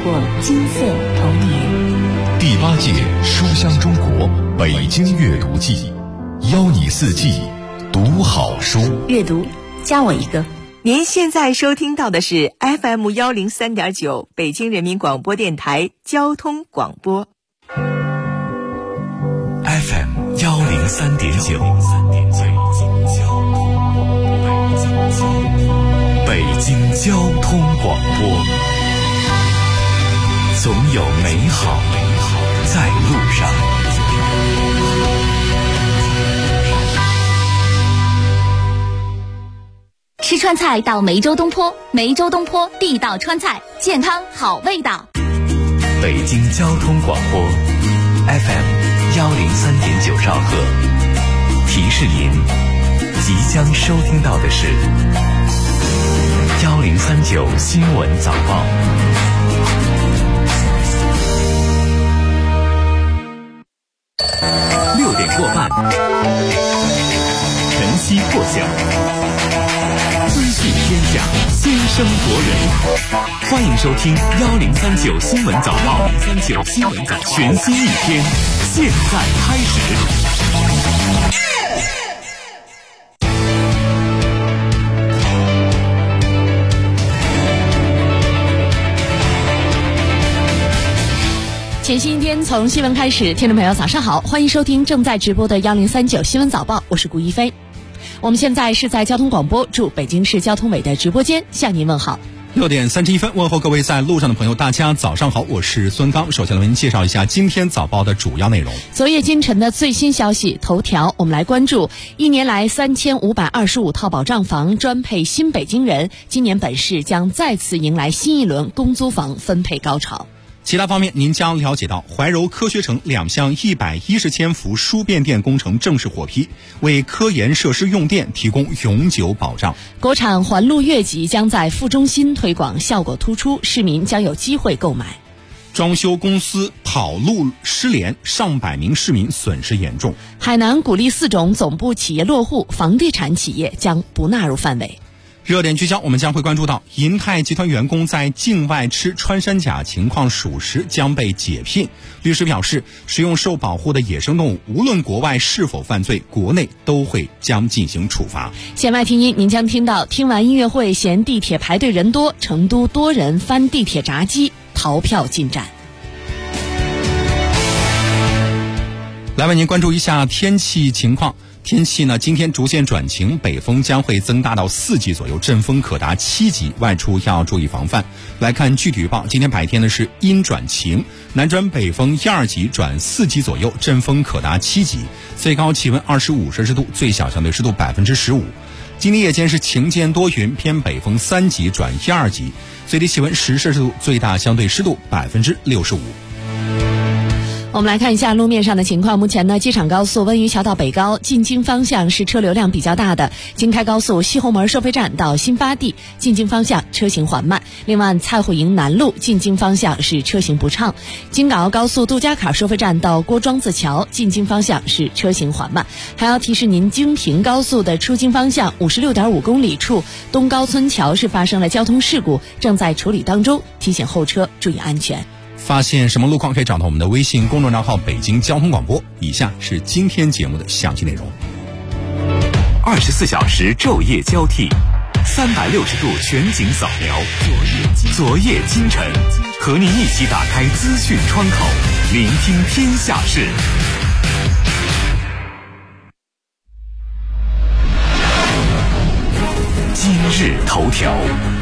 过金色童年。 第8届书香中国北京阅读季，邀你四季读好书。 阅读加我一个。 您现在收听到的是 FM103.9 北京人民广播电台交通广播。 FM103.9 北京交通广播，总有美好在路上。 吃川菜到梅州东坡，梅州东坡地道川菜，健康好味道。 北京交通广播 FM103.9 兆赫，提示您即将收听到的是1039新闻早报。6点过半，晨曦破晓，资讯天下，先声夺人。欢迎收听1039新闻早报，1039新闻早报，全新一天，现在开始。 全新一天从新闻开始，听众朋友早上好，欢迎收听正在直播的1039新闻早报，我是顾一飞。我们现在是在交通广播驻北京市交通委的直播间向您问好。 6点31分，问候各位在路上的朋友，大家早上好，我是孙刚。首先来为您介绍一下今天早报的主要内容。 昨夜今晨的最新消息头条，我们来关注1年来3525套保障房专配新北京人，今年本市将再次迎来新一轮公租房分配高潮。 其他方面，您将了解到怀柔科学城2项110千伏输变电工程正式获批，为科研设施用电提供永久保障。 国产环路越级将在副中心推广，效果突出，市民将有机会购买。 装修公司跑路失联，上百名市民损失严重。 海南鼓励4种总部企业落户，房地产企业将不纳入范围。 热点聚焦，我们将会关注到银泰集团员工在境外吃穿山甲情况属实，将被解聘。律师表示，使用受保护的野生动物，无论国外是否犯罪，国内都会将进行处罚。 弦外听音，您将听到听完音乐会嫌地铁排队人多，成都多人翻地铁闸机逃票进站。 来为您关注一下天气情况。天气呢，今天逐渐转晴，北风将会增大到4级左右，阵风可达7级，外出要注意防范。来看具体预报，今天白天呢是阴转晴，南转北风1、2级转4级左右，阵风可达7级，最高气温25摄氏度，最小相对湿度15%。今天夜间是晴间多云，偏北风3级转1、2级，最低气温10摄氏度，最大相对湿度65%。 我们来看一下路面上的情况。目前呢，机场高速温榆桥到北高进京方向是车流量比较大的，京开高速西红门收费站到新发地进京方向车行缓慢。另外，蔡户营南路进京方向是车行不畅，京港澳高速杜家坎收费站到郭庄子桥进京方向是车行缓慢。还要提示您，京平高速的出京方向56.5公里处东高村桥是发生了交通事故，正在处理当中，提醒后车注意安全。 发现什么路况可以找到我们的微信公众账号北京交通广播。以下是今天节目的详细内容。 24小时昼夜交替，360度全景扫描，昨夜今晨，和您一起打开资讯窗口，聆听天下事。今日头条。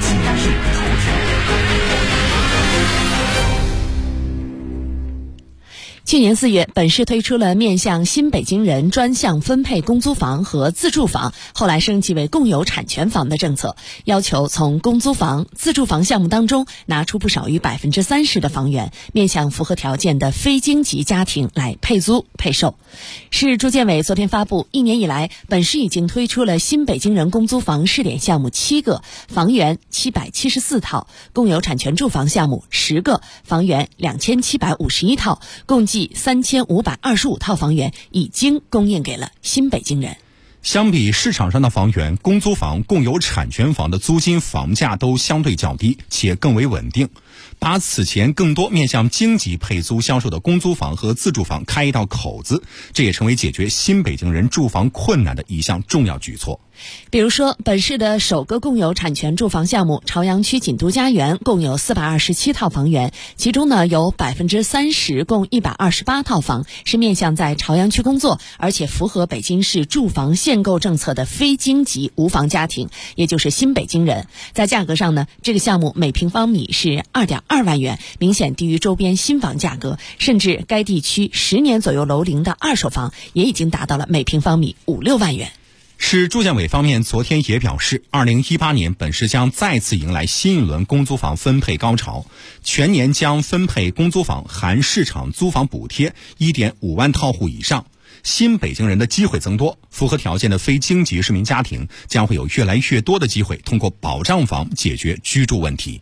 去年4月，本市推出了面向新北京人专项分配公租房和自住房，后来升级为共有产权房的政策，要求从公租房、自住房项目当中拿出不少于30%的房源，面向符合条件的非京籍家庭来配租配售。市住建委昨天发布，1年以来，本市已经推出了新北京人公租房试点项目7个，房源774套，共有产权住房项目10个，房源2751套，共计3525套房源已经供应给了新北京人。 相比市场上的房源，公租房、共有产权房的租金房价都相对较低，且更为稳定。 把此前更多面向经济配租销售的公租房和自住房开一道口子，这也成为解决新北京人住房困难的一项重要举措。 比如说，本市的首个共有产权住房项目朝阳区锦都家园共有427套房源，其中呢有30%共128套房是面向在朝阳区工作而且符合北京市住房限购政策的非京籍无房家庭，也就是新北京人。在价格上呢，这个项目每平方米是2.2万元，明显低于周边新房价格，甚至该地区10年左右楼龄的二手房也已经达到了每平方米5-6万元。 市住建委方面昨天也表示，2018年本市将再次迎来新一轮公租房分配高潮，全年将分配公租房含市场租房补贴 1.5 万套户以上。新北京人的机会增多，符合条件的非京籍市民家庭将会有越来越多的机会通过保障房解决居住问题。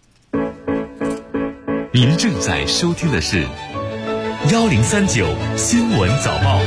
您正在收听的是1039新闻早报。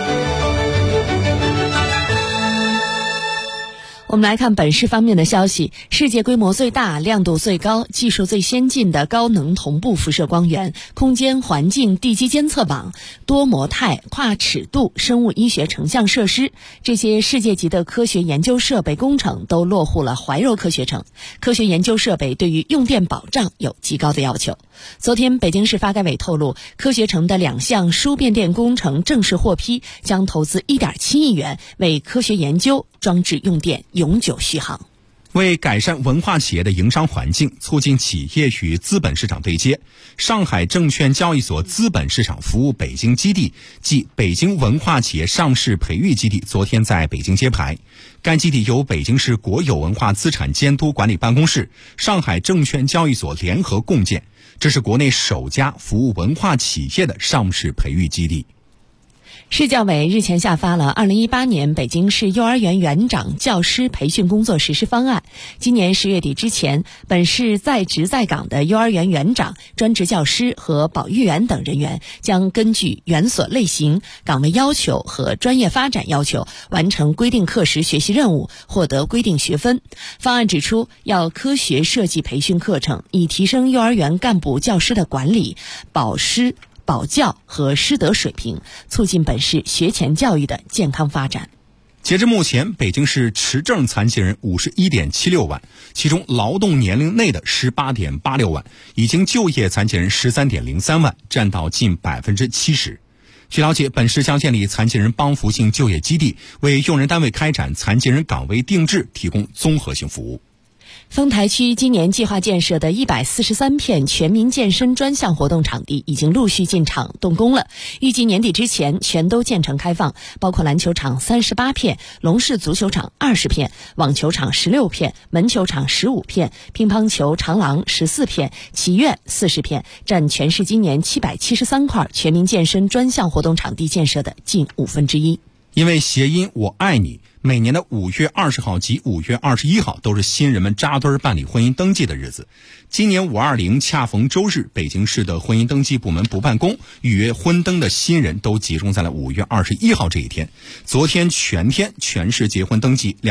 我们来看本市方面的消息，世界规模最大、亮度最高、技术最先进的高能同步辐射光源、空间环境地基监测网、多模态跨尺度生物医学成像设施，这些世界级的科学研究设备工程都落户了怀柔科学城。科学研究设备对于用电保障有极高的要求。昨天，北京市发改委透露，科学城的2项输变电工程正式获批，将投资1.7亿元，为科学研究装置用电永久续航。 为改善文化企业的营商环境，促进企业与资本市场对接，上海证券交易所资本市场服务北京基地即北京文化企业上市培育基地昨天在北京揭牌。该基地由北京市国有文化资产监督管理办公室、上海证券交易所联合共建，这是国内首家服务文化企业的上市培育基地。 市教委日前下发了2018年北京市幼儿园园长教师培训工作实施方案。今年10月底之前，本市在职在岗的幼儿园园长、专职教师和保育员等人员将根据园所类型、岗位要求和专业发展要求，完成规定课时学习任务，获得规定学分。方案指出，要科学设计培训课程，以提升幼儿园干部教师的管理、保教和师德水平，促进本市学前教育的健康发展。 截至目前，北京市持证残疾人 51.76 万，其中劳动年龄内的 18.86 万，已经就业残疾人 13.03 万，占到近 70%。据了解，本市将建立残疾人帮扶性就业基地，为用人单位开展残疾人岗位定制提供综合性服务。 丰台区今年计划建设的143片全民健身专项活动场地已经陆续进场动工了，预计年底之前全都建成开放，包括篮球场38片、龙式足球场20片、网球场16片、门球场15片、乒乓球长廊14片、棋院40片，占全市今年773块全民健身专项活动场地建设的近1/5。 因为谐音我爱你，每年的5月20号及5月21号都是新人们扎堆办理婚姻登记的日子。今年520恰逢周日，北京市的婚姻登记部门不办公，预约婚登的新人都集中在了5月21号这一天。昨天全天全市结婚登记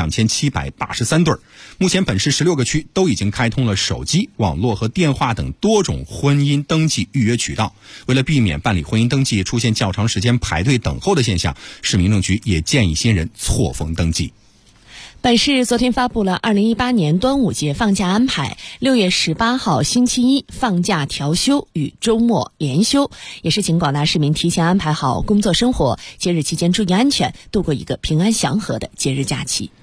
2783对。目前本市16个区都已经开通了手机、网络和电话等多种婚姻登记预约渠道。为了避免办理婚姻登记出现较长时间排队等候的现象，市民政局也建议新人错峰登记。 本市昨天发布了2018年端午节放假安排，6月18号星期一放假调休与周末连休，也是请广大市民提前安排好工作生活，节日期间注意安全，度过一个平安祥和的节日假期。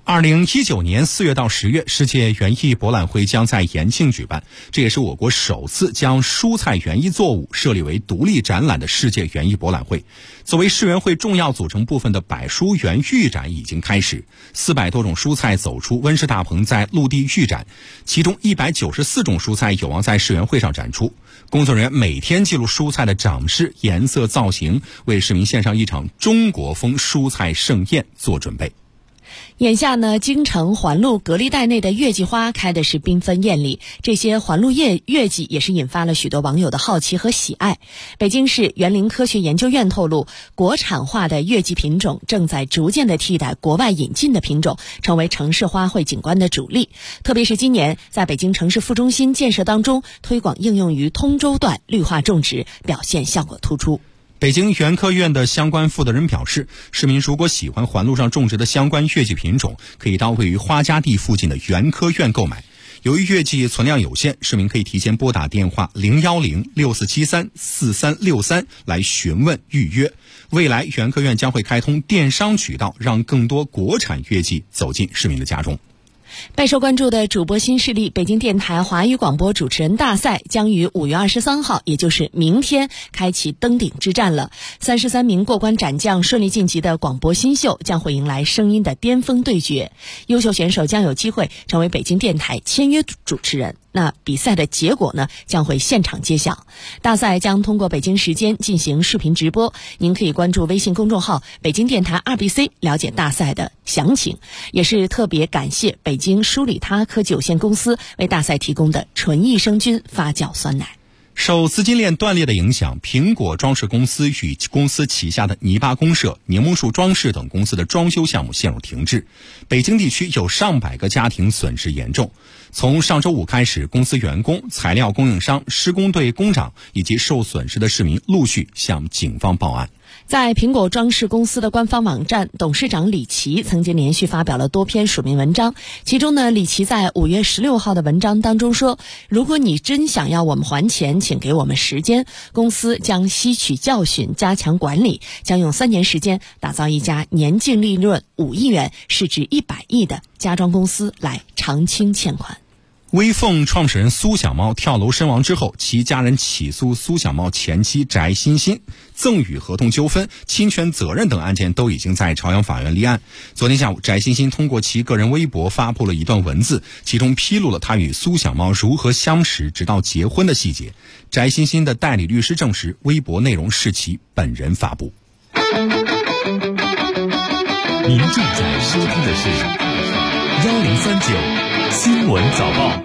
2019年4月到10月，世界园艺博览会将在延庆举办，这也是我国首次将蔬菜园艺作物设立为独立展览的世界园艺博览会。作为世园会重要组成部分的百蔬园育展已经开始，400多种蔬菜走出温室大棚，在陆地育展，其中194种蔬菜有望在世园会上展出。工作人员每天记录蔬菜的长势、颜色、造型，为市民献上一场中国风蔬菜盛宴做准备。 眼下呢，京城环路隔离带内的月季花开的是缤纷艳丽，这些环路月季也是引发了许多网友的好奇和喜爱。北京市园林科学研究院透露，国产化的月季品种正在逐渐的替代国外引进的品种，成为城市花卉景观的主力。特别是今年在北京城市副中心建设当中，推广应用于通州段绿化种植，表现效果突出。 北京园科院的相关负责人表示，市民如果喜欢环路上种植的相关月季品种，可以到位于花家地附近的园科院购买。由于月季存量有限，市民可以提前拨打电话010-6473-4363来询问预约。未来园科院将会开通电商渠道，让更多国产月季走进市民的家中。 备受关注的主播新势力北京电台华语广播主持人大赛将于5月23号，也就是明天开启登顶之战了。33名过关斩将顺利晋级的广播新秀将会迎来声音的巅峰对决，优秀选手将有机会成为北京电台签约主持人。那比赛的结果呢，将会现场揭晓。大赛将通过北京时间进行视频直播，您可以关注微信公众号北京电台 2BC 了解大赛的详情。也是特别感谢北京舒里他科技有限公司为大赛提供的纯益生菌发酵酸奶。 受资金链断裂的影响，苹果装饰公司与公司旗下的泥巴公社、柠檬树装饰等公司的装修项目陷入停滞。北京地区有上百个家庭损失严重。从上周五开始，公司员工、材料供应商、施工队工长以及受损失的市民陆续向警方报案。 在苹果装饰公司的官方网站，董事长李琦曾经连续发表了多篇署名文章。其中呢，李琦在5月16号的文章当中说，如果你真想要我们还钱，请给我们时间，公司将吸取教训，加强管理，将用3年时间打造一家年净利润5亿元、市值100亿的家装公司来偿清欠款。 微凤创始人苏小茂跳楼身亡之后，其家人起诉苏小茂前妻翟欣欣，赠与合同纠纷、侵权责任等案件都已经在朝阳法院立案。昨天下午，翟欣欣通过其个人微博发布了一段文字，其中披露了他与苏小茂如何相识直到结婚的细节。翟欣欣的代理律师证实，微博内容是其本人发布。 您正在收听的是1039新闻早报。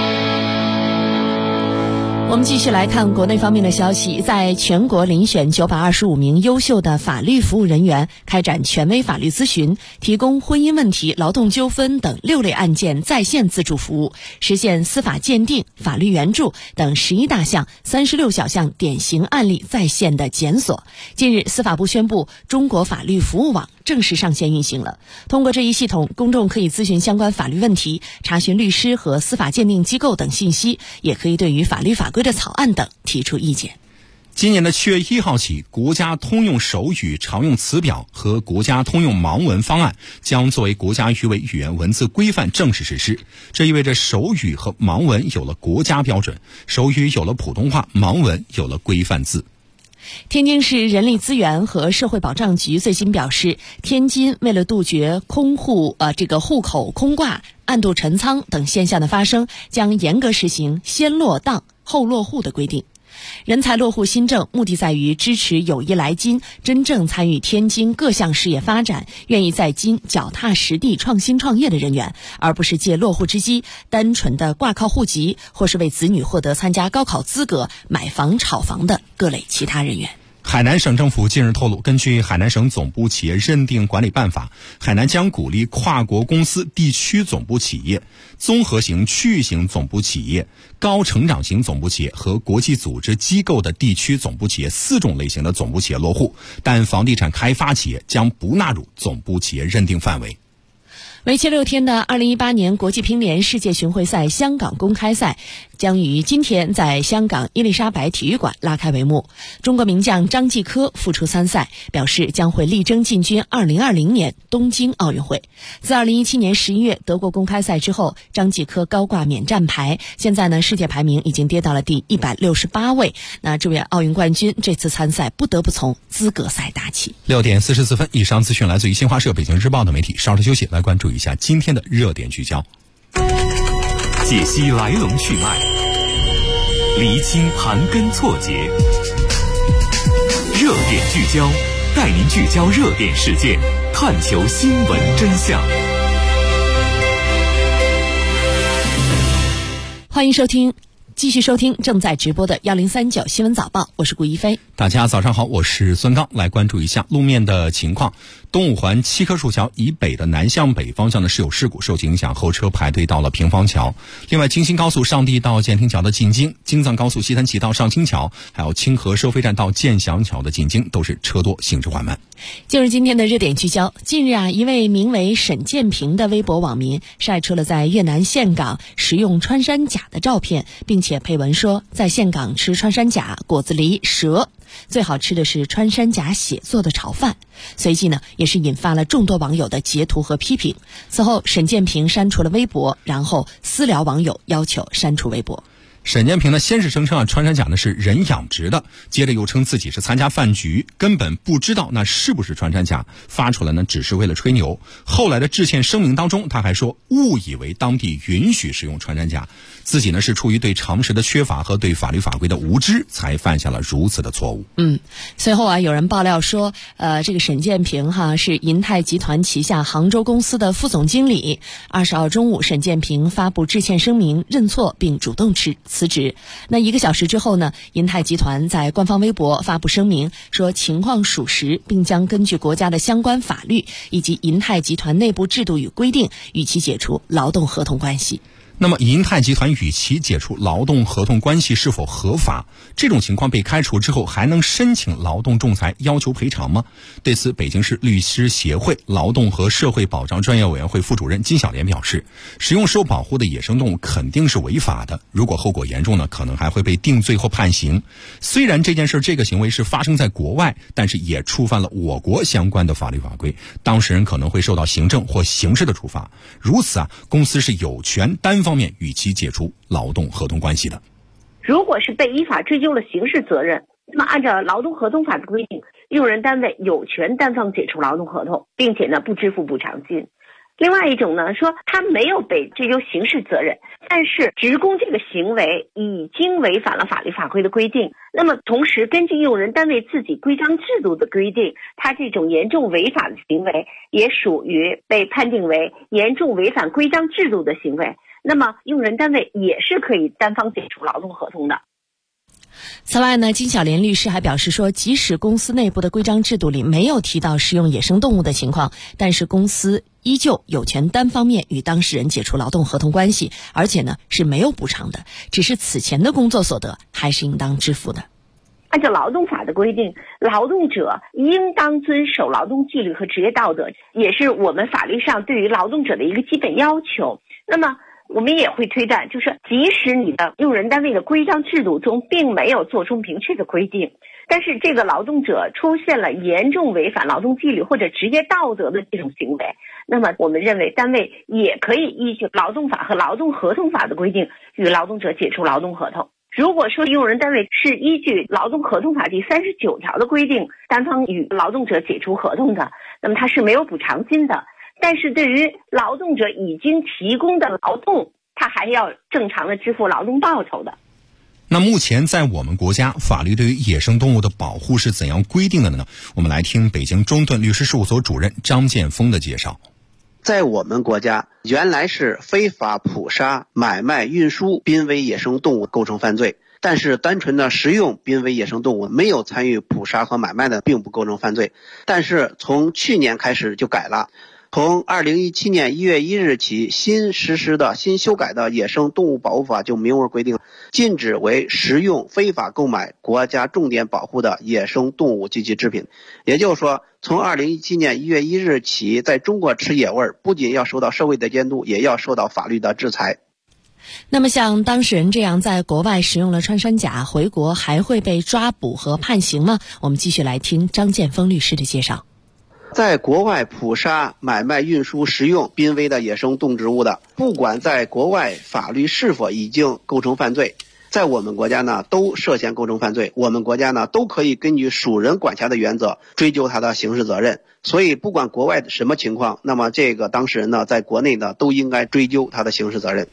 我们继续来看国内方面的消息，在全国遴选925名优秀的法律服务人员，开展权威法律咨询，提供婚姻问题、劳动纠纷等6类案件在线自助服务，实现司法鉴定、法律援助等11大项、36小项典型案例在线的检索。近日，司法部宣布，中国法律服务网正式上线运行了。通过这一系统，公众可以咨询相关法律问题，查询律师和司法鉴定机构等信息，也可以对于法律法规的草案等提出意见。 今年的7月1号起，国家通用手语常用词表和国家通用盲文方案将作为国家语委语言文字规范正式实施。这意味着手语和盲文有了国家标准，手语有了普通话，盲文有了规范字。 天津市人力资源和社会保障局最新表示，天津为了杜绝户口空挂、暗度陈仓等现象的发生，将严格实行先落档后落户的规定。人才落户新政目的在于支持有意来津真正参与天津各项事业发展、愿意在津脚踏实地创新创业的人员，而不是借落户之机单纯的挂靠户籍，或是为子女获得参加高考资格买房炒房的各类其他人员。 海南省政府近日透露，根据海南省总部企业认定管理办法，海南将鼓励跨国公司地区总部企业、综合型区域型总部企业、高成长型总部企业和国际组织机构的地区总部企业4种类型的总部企业落户，但房地产开发企业将不纳入总部企业认定范围。 为期6天的2018年国际乒联世界巡回赛香港公开赛将于今天在香港伊丽莎白体育馆拉开帷幕。中国名将张继科复出参赛，表示将会力争进军2020年东京奥运会。自2017年11月德国公开赛之后，张继科高挂免战牌，现在呢世界排名已经跌到了第168位。那这位奥运冠军这次参赛不得不从资格赛打起。 6点44分，以上资讯来自于新华社、北京日报的媒体。稍事休息，来关注一下今天的热点聚焦， 解析来龙去脉，厘清盘根错节。热点聚焦，带您聚焦热点事件， 探求新闻真相。 欢迎继续收听正在直播的1039新闻早报，我是顾一飞。 大家早上好，我是孙刚，来关注一下路面的情况。东五环7棵树桥以北的南向北方向呢是有事故，受影响后车排队到了平房桥。另外京新高速上地到建亭桥的进京，京藏高速西滩起到上清桥，还有清河收费站到建祥桥的进京都是车多，行驶缓慢。 进入今天的热点聚焦。近日一位名为沈建平的微博网民晒出了在越南岘港食用穿山甲的照片，并且配文说，在岘港吃穿山甲、果子狸、蛇，最好吃的是穿山甲血做的炒饭。随即呢，也是引发了众多网友的截图和批评。此后沈建平删除了微博，然后私聊网友要求删除微博。 沈建平呢，先是声称穿山甲呢是人养殖的，接着又称自己是参加饭局，根本不知道那是不是穿山甲，发出来呢只是为了吹牛。后来的致歉声明当中，他还说误以为当地允许食用穿山甲，自己呢是出于对常识的缺乏和对法律法规的无知，才犯下了如此的错误。 随后有人爆料说，这个沈建平是银泰集团旗下杭州公司的副总经理。20号中午，沈建平发布致歉声明，认错并主动辞职。那1个小时之后呢，银泰集团在官方微博发布声明，说情况属实，并将根据国家的相关法律以及银泰集团内部制度与规定，与其解除劳动合同关系。 那么银泰集团与其解除劳动合同关系是否合法？这种情况被开除之后还能申请劳动仲裁要求赔偿吗？对此，北京市律师协会劳动和社会保障专业委员会副主任金小莲表示，使用受保护的野生动物肯定是违法的，如果后果严重呢，可能还会被定罪或判刑。虽然这个行为是发生在国外，但是也触犯了我国相关的法律法规，当事人可能会受到行政或刑事的处罚。如此公司是有权单方面与其解除劳动合同关系的。 如果是被依法追究了刑事责任，那么按照劳动合同法的规定，用人单位有权单方解除劳动合同，并且呢不支付补偿金。另外一种呢，说他没有被追究刑事责任，但是职工这个行为已经违反了法律法规的规定，那么同时根据用人单位自己规章制度的规定，他这种严重违法的行为也属于被判定为严重违反规章制度的行为，那么用人单位也是可以单方解除劳动合同的。 此外呢，金小莲律师还表示说，即使公司内部的规章制度里没有提到食用野生动物的情况，但是公司依旧有权单方面与当事人解除劳动合同关系，而且呢是没有补偿的，只是此前的工作所得还是应当支付的。 按照劳动法的规定，劳动者应当遵守劳动纪律和职业道德，也是我们法律上对于劳动者的一个基本要求。那么我们也会推断，就是即使你的用人单位的规章制度中并没有做出明确的规定，但是这个劳动者出现了严重违反劳动纪律或者职业道德的这种行为，那么我们认为单位也可以依据劳动法和劳动合同法的规定与劳动者解除劳动合同。如果说用人单位是依据劳动合同法第39条的规定单方与劳动者解除合同的，那么他是没有补偿金的。但是对于劳动者已经提供的劳动，他还要正常的支付劳动报酬的。 那目前在我们国家，法律对于野生动物的保护是怎样规定的呢？我们来听北京中盾律师事务所主任张建峰的介绍。 在我们国家，原来是非法捕杀、买卖、运输濒危野生动物构成犯罪，但是单纯的食用濒危野生动物没有参与捕杀和买卖的并不构成犯罪。但是从去年开始就改了，从2017年1月1日起，新修改的野生动物保护法就明文规定，禁止为食用、非法购买国家重点保护的野生动物及其制品。也就是说，从2017年1月1日起，在中国吃野味不仅要受到社会的监督，也要受到法律的制裁。 那么像当事人这样在国外食用了穿山甲，回国还会被抓捕和判刑吗？我们继续来听张建峰律师的介绍。 在国外捕杀、买卖、运输、食用濒危的野生动植物的，不管在国外法律是否已经构成犯罪，在我们国家呢都涉嫌构成犯罪，我们国家呢都可以根据属人管辖的原则追究他的刑事责任。所以不管国外什么情况，那么这个当事人呢在国内呢都应该追究他的刑事责任。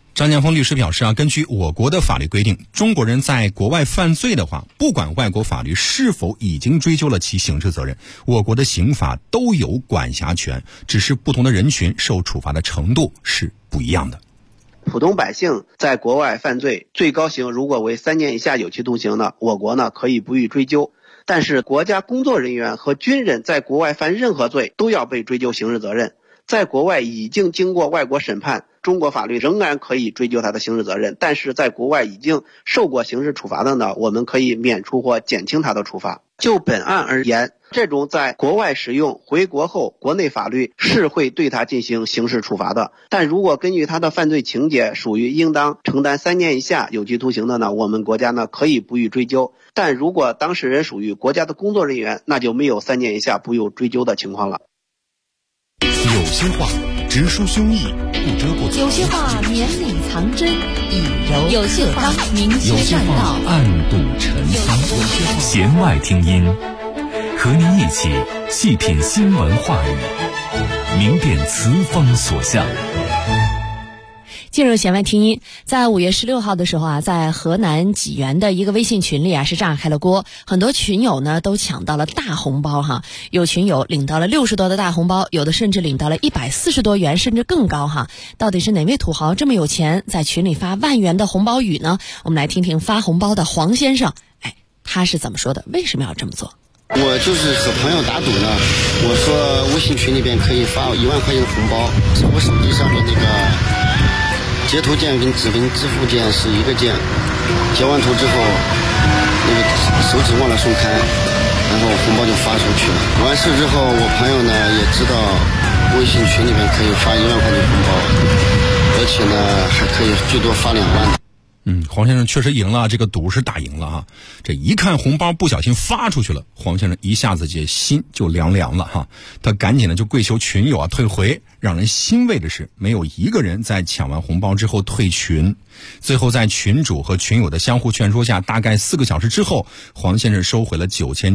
张建峰律师表示啊，根据我国的法律规定，中国人在国外犯罪的话，不管外国法律是否已经追究了其刑事责任，我国的刑法都有管辖权，只是不同的人群受处罚的程度是不一样的。 普通百姓在国外犯罪，最高刑如果为3年以下有期徒刑呢，我国呢可以不予追究。但是国家工作人员和军人在国外犯任何罪都要被追究刑事责任。在国外已经经过外国审判，中国法律仍然可以追究他的刑事责任，但是在国外已经受过刑事处罚的呢，我们可以免除或减轻他的处罚。就本案而言，这种在国外使用回国后国内法律是会对他进行刑事处罚的，但如果根据他的犯罪情节属于应当承担3年以下有期徒刑的呢，我们国家呢可以不予追究。但如果当事人属于国家的工作人员，那就没有3年以下不予追究的情况了。 有些话直抒胸臆，不遮不藏； 有些话绵里藏针，以柔有些话明有些确栈道， 话暗度陈仓。 弦外听音，和您一起细品新闻话语，明辨词风所向。 进入弦外听音，在5月16号的时候啊，在河南济源的一个微信群里啊是炸开了锅，很多群友呢都抢到了大红包哈，有群友领到了60多的大红包，有的甚至领到了140多元，甚至更高哈。到底是哪位土豪这么有钱，在群里发万元的红包雨呢？我们来听听发红包的黄先生，他是怎么说的？为什么要这么做？ 我就是和朋友打赌呢，我说微信群里边可以发1万块钱的红包，我手机上的那个截图键跟指纹支付键是一个键，截完图之后那个手指忘了松开，然后红包就发出去了。完事之后我朋友呢也知道微信群里面可以发1万块钱红包，而且呢还可以最多发2万。 黄先生确实赢了，这个赌是打赢了哈。这一看红包不小心发出去了，黄先生一下子这心就凉凉了哈。他赶紧的就跪求群友啊退回。让人欣慰的是，没有一个人在抢完红包之后退群。最后在群主和群友的相互劝说下，大概4个小时之后，黄先生收回了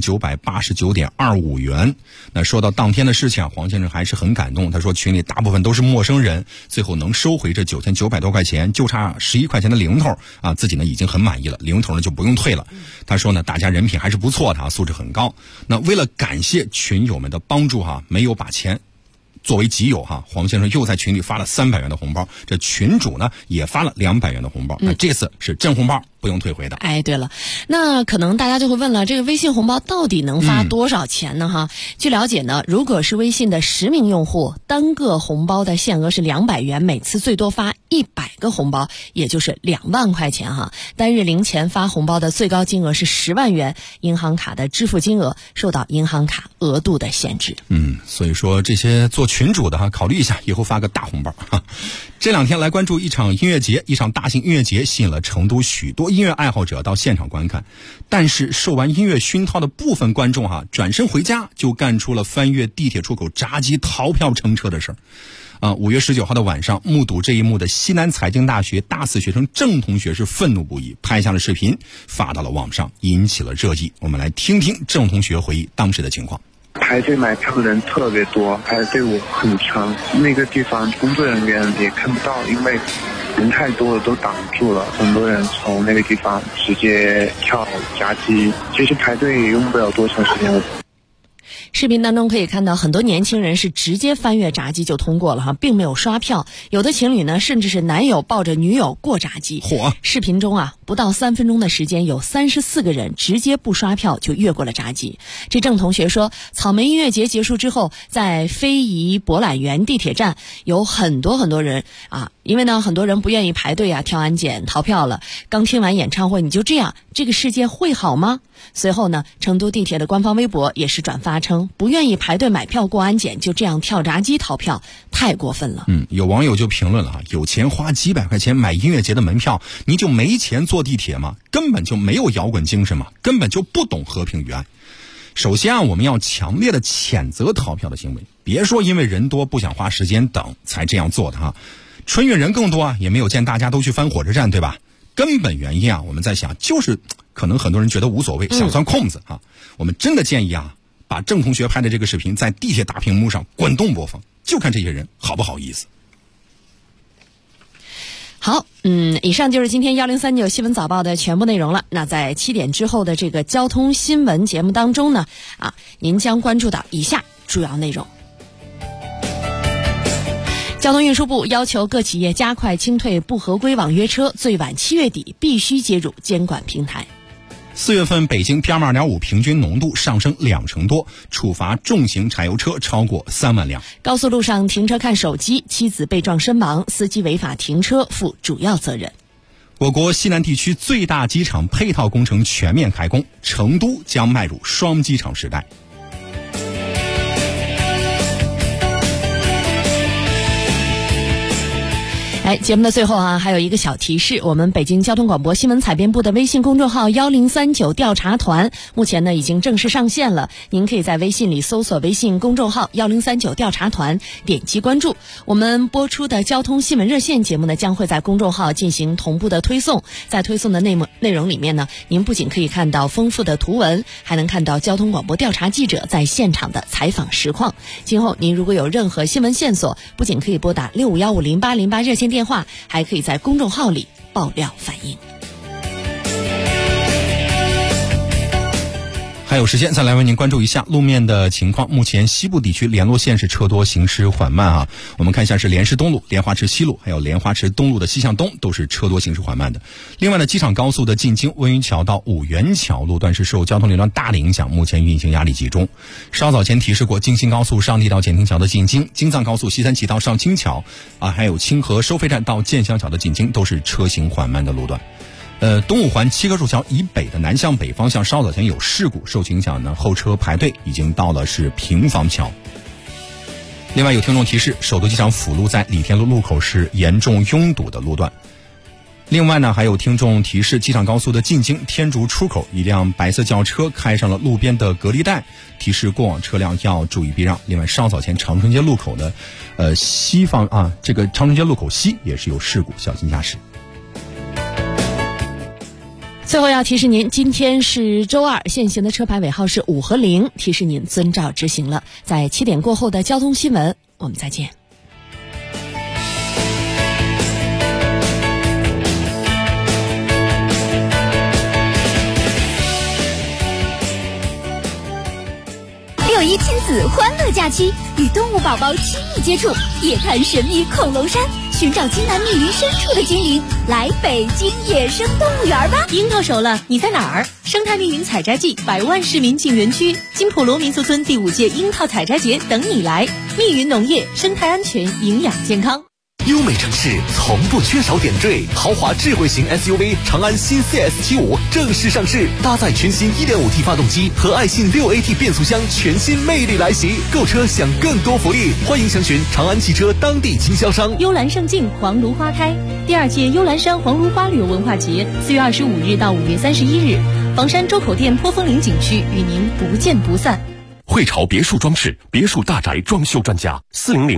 9989.25元。那说到当天的事情，黄先生还是很感动。他说群里大部分都是陌生人，最后能收回这9900多块钱，就差11块钱的零头啊，自己呢已经很满意了，零头呢就不用退了。他说呢，大家人品还是不错的，素质很高。那为了感谢群友们的帮助没有把钱作为己有黄先生又在群里发了300元的红包，这群主呢也发了200元的红包。那这次是真红包，不用退回的。 对了，那可能大家就会问了，这个微信红包到底能发多少钱呢？据了解呢，如果是微信的10名用户，单个红包的限额是200元，每次最多发100个红包，也就是2万块钱单日零钱发红包的最高金额是10万元，银行卡的支付金额受到银行卡额度的限制。 所以说这些做群主的考虑一下，以后发个大红包。这2天来关注一场音乐节，一场大型音乐节吸引了成都许多音乐爱好者到现场观看，但是受完音乐熏陶的部分观众转身回家就干出了翻越地铁出口闸机逃票乘车的事儿。5月19号的晚上，目睹这一幕的西南财经大学大4学生郑同学是愤怒不已，拍下了视频发到了网上，引起了热议。我们来听听郑同学回忆当时的情况。 排队买票的人特别多，排的队伍很长，那个地方工作人员也看不到，因为人太多了都挡住了，很多人从那个地方直接跳闸机，其实排队也用不了多长时间。 视频当中可以看到很多年轻人是直接翻越闸机就通过了并没有刷票，有的情侣呢甚至是男友抱着女友过闸机。视频中不到3分钟的时间，有34个人直接不刷票就越过了闸机。这郑同学说，草莓音乐节结束之后，在非遗博览园地铁站有很多人因为呢很多人不愿意排队跳安检逃票了，刚听完演唱会你就这样，这个世界会好吗？随后呢，成都地铁的官方微博也是转发称，不愿意排队买票过安检就这样跳闸机逃票，太过分了。 有网友就评论了有钱花几百块钱买音乐节的门票，你就没钱坐地铁吗？根本就没有摇滚精神吗？根本就不懂和平与爱。首先我们要强烈的谴责逃票的行为，别说因为人多不想花时间等才这样做的春运人更多也没有见大家都去翻火车站，对吧？根本原因我们在想就是可能很多人觉得无所谓，想钻空子我们真的建议把郑同学拍的这个视频在地铁大屏幕上滚动播放，就看这些人好不好意思。 好，以上就是今天1039新闻早报的全部内容了。那在7点之后的这个交通新闻节目当中呢，您将关注到以下主要内容。交通运输部要求各企业加快清退不合规网约车，最晚7月底必须接入监管平台。 4月份北京 PM2.5 平均浓度上升2成多，处罚重型柴油车超过3万辆。 高速路上停车看手机，妻子被撞身亡，司机违法停车负主要责任。 我国西南地区最大机场配套工程全面开工，成都将迈入双机场时代。 节目的最后还有一个小提示，我们北京交通广播新闻采编部的微信公众号1039调查团目前呢已经正式上线了，您可以在微信里搜索微信公众号1039调查团，点击关注。我们播出的交通新闻热线节目呢将会在公众号进行同步的推送，在推送的内容里面呢，您不仅可以看到丰富的图文，还能看到交通广播调查记者在现场的采访实况。今后您如果有任何新闻线索，不仅可以拨打65150808热线电话，还可以在公众号里爆料反映。 还有时间再来为您关注一下路面的情况。目前西部地区联络线是车多，行驶缓慢我们看一下是莲市东路、莲花池西路还有莲花池东路的西向东都是车多，行驶缓慢的。另外呢，机场高速的进京温榆桥到五元桥路段是受交通流量大的影响，目前运行压力集中。稍早前提示过，京新高速上地到建亭桥的进京，京藏高速西三旗到上清桥还有清河收费站到建湘桥的进京都是车行缓慢的路段。东五环七棵树桥以北的南向北方向稍早前有事故，受影响呢，后车排队已经到了是平房桥。另外有听众提示，首都机场辅路在李天路路口是严重拥堵的路段。另外呢，还有听众提示，机场高速的进京天竺出口一辆白色轿车开上了路边的隔离带，提示过往车辆要注意避让。另外稍早前长春街路口的西方这个长春街路口西也是有事故，小心驾驶。 最后要提示您，今天是周二，限行的车牌尾号是5和0，提示您遵照执行了。在7点过后的交通新闻，我们再见。 6·1亲子欢乐假期，与动物宝宝亲密接触，夜探神秘恐龙山，寻找金南密林深处的精灵，来北京野生动物园吧！ 樱桃熟了，你在哪儿？生态密云采摘季，100万市民进园区，金普罗民俗村第5届樱桃采摘节等你来。密云农业，生态安全，营养健康。 优美城市从不缺少点缀，豪华智慧型 SUV 长安新 CS75 正式上市，搭载全新 1.5T 发动机和爱信 6AT 变速箱，全新魅力来袭。购车享更多福利，欢迎详询长安汽车当地经销商。 幽兰胜境，黄芦花开。第2届幽兰山黄芦花旅游文化节4月25日到5月31日，房山周口店坡峰岭景区与您不见不散。 汇潮别墅装饰，别墅大宅装修专家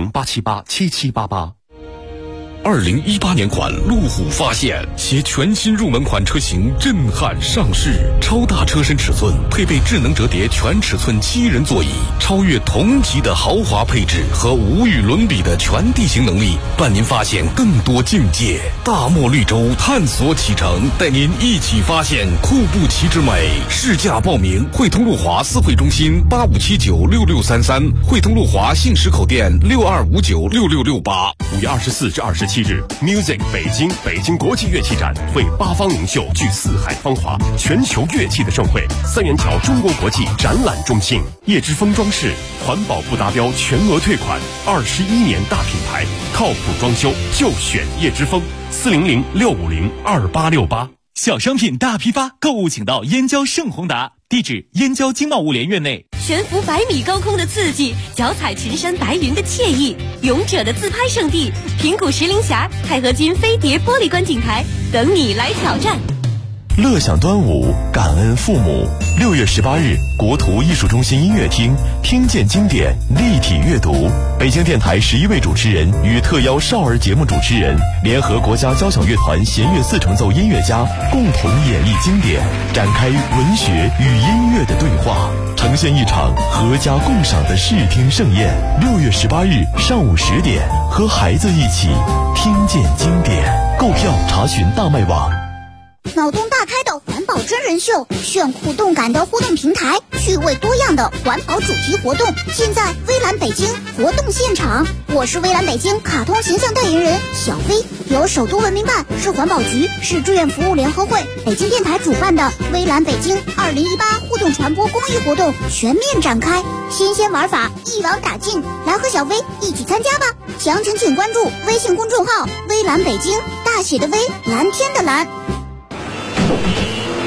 ，400-878-7788。2018年款路虎发现，携全新入门款车型震撼上市，超大车身尺寸，配备智能折叠全尺寸7人座椅，超越同级的豪华配置和无与伦比的全地形能力，伴您发现更多境界。大漠绿洲探索启程，带您一起发现库布齐之美。试驾报名，汇通路华4会中心85796633，汇通路华信实口店62596668。5月24至27日 ，Music 北京国际乐器展为8方名秀聚四海芳华，全球乐器的盛会。三元桥中国国际展览中心，叶之峰装饰，环保不达标全额退款，21年大品牌，靠谱装修就选叶之峰，400-650-2868。 小商品大批发，购物请到燕郊盛宏达，地址燕郊经贸物联院内。 悬浮100米高空的刺激，脚踩群山白云的惬意，勇者的自拍圣地平谷石林峡钛合金飞碟玻璃观景台，等你来挑战。 乐享端午，感恩父母。6月18日，国图艺术中心音乐厅，听见经典，立体阅读。北京电台11位主持人与特邀少儿节目主持人，联合国家交响乐团弦乐4重奏音乐家，共同演绎经典，展开文学与音乐的对话，呈现一场阖家共赏的视听盛宴。6月18日上午10点，和孩子一起听见经典。 购票查询大麦网。 脑洞大开的环保真人秀，炫酷动感的互动平台，趣味多样的环保主题活动，现在微蓝北京活动现场。我是微蓝北京卡通形象代言人小飞，由首都文明办、市环保局、市志愿服务联合会、北京电台主办的微蓝北京2018互动传播公益活动全面展开，新鲜玩法一网打尽，来和小飞一起参加吧！详情请关注微信公众号微蓝北京，大写的微，蓝天的蓝。